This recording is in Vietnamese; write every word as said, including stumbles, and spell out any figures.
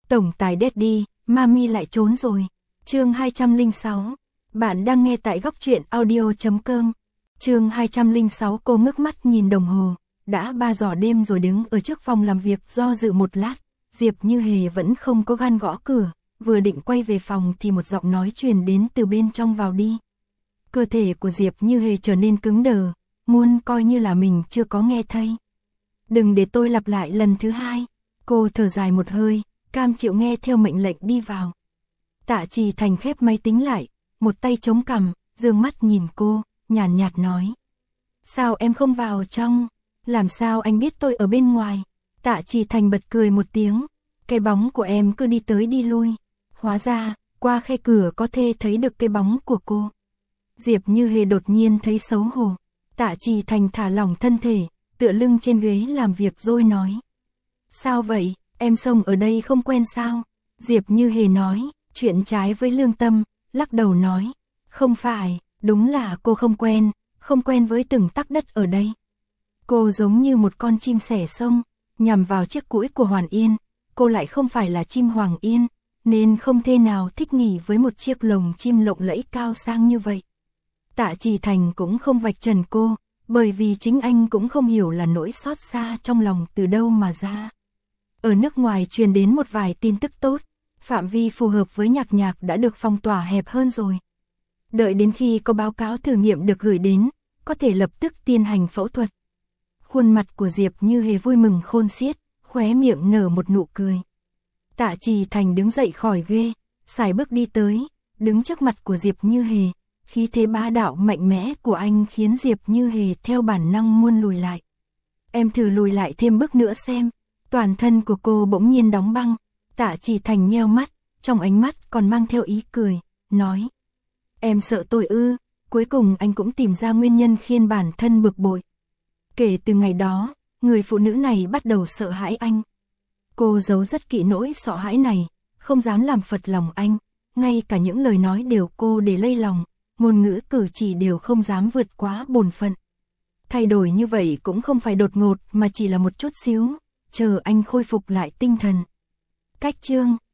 Tổng tài Daddy, Mami lại trốn rồi. Chương hai trăm lẻ sáu. Bạn đang nghe tại góc truyện audio chấm com. Chương hai trăm lẻ sáu. Cô ngước mắt nhìn đồng hồ, đã ba giờ đêm rồi, đứng ở trước phòng làm việc do dự một lát. Diệp Như Hề vẫn không có gan gõ cửa, vừa định quay về phòng thì một giọng nói truyền đến từ bên trong, vào đi. Cơ thể của Diệp Như Hề trở nên cứng đờ, muốn coi như là mình chưa có nghe thấy. Đừng để tôi lặp lại lần thứ hai. Cô thở dài một hơi, cam chịu nghe theo mệnh lệnh đi vào. Tạ Trì Thành khép máy tính lại, một tay chống cằm, dương mắt nhìn cô, nhàn nhạt, nhạt nói. Sao em không vào trong? Làm sao anh biết tôi ở bên ngoài? Tạ Trì Thành bật cười một tiếng. Cái bóng của em cứ đi tới đi lui. Hóa ra, qua khe cửa có thể thấy được cái bóng của cô. Diệp Như Hề đột nhiên thấy xấu hổ. Tạ Trì Thành thả lỏng thân thể, tựa lưng trên ghế làm việc rồi nói. Sao vậy, em xông ở đây không quen sao? Diệp Như Hề nói, chuyện trái với lương tâm, lắc đầu nói. Không phải, đúng là cô không quen, không quen với từng tấc đất ở đây. Cô giống như một con chim sẻ sông, nhằm vào chiếc cũi của Hoàn Yên. Cô lại không phải là chim Hoàng Yên, nên không thể nào thích nghỉ với một chiếc lồng chim lộng lẫy cao sang như vậy. Tạ Trì Thành cũng không vạch trần cô, bởi vì chính anh cũng không hiểu là nỗi xót xa trong lòng từ đâu mà ra. Ở nước ngoài truyền đến một vài tin tức tốt, phạm vi phù hợp với Nhạc Nhạc đã được phong tỏa hẹp hơn rồi. Đợi đến khi có báo cáo thử nghiệm được gửi đến, có thể lập tức tiến hành phẫu thuật. Khuôn mặt của Diệp Như Hề vui mừng khôn xiết, khóe miệng nở một nụ cười. Tạ Trì Thành đứng dậy khỏi ghế, sải bước đi tới, đứng trước mặt của Diệp Như Hề. Khí thế bá đạo mạnh mẽ của anh khiến Diệp Như Hề theo bản năng muốn lùi lại. Em thử lùi lại thêm bước nữa xem. Toàn thân của cô bỗng nhiên đóng băng. Tạ Trì Thành nheo mắt, trong ánh mắt còn mang theo ý cười, nói. Em sợ tôi ư? Cuối cùng anh cũng tìm ra nguyên nhân khiến bản thân bực bội. Kể từ ngày đó, người phụ nữ này bắt đầu sợ hãi anh. Cô giấu rất kỹ nỗi sợ hãi này, không dám làm phật lòng anh. Ngay cả những lời nói đều cô để lây lòng, ngôn ngữ cử chỉ đều không dám vượt quá bổn phận. Thay đổi như vậy cũng không phải đột ngột mà chỉ là một chút xíu, chờ anh khôi phục lại tinh thần. Cách chương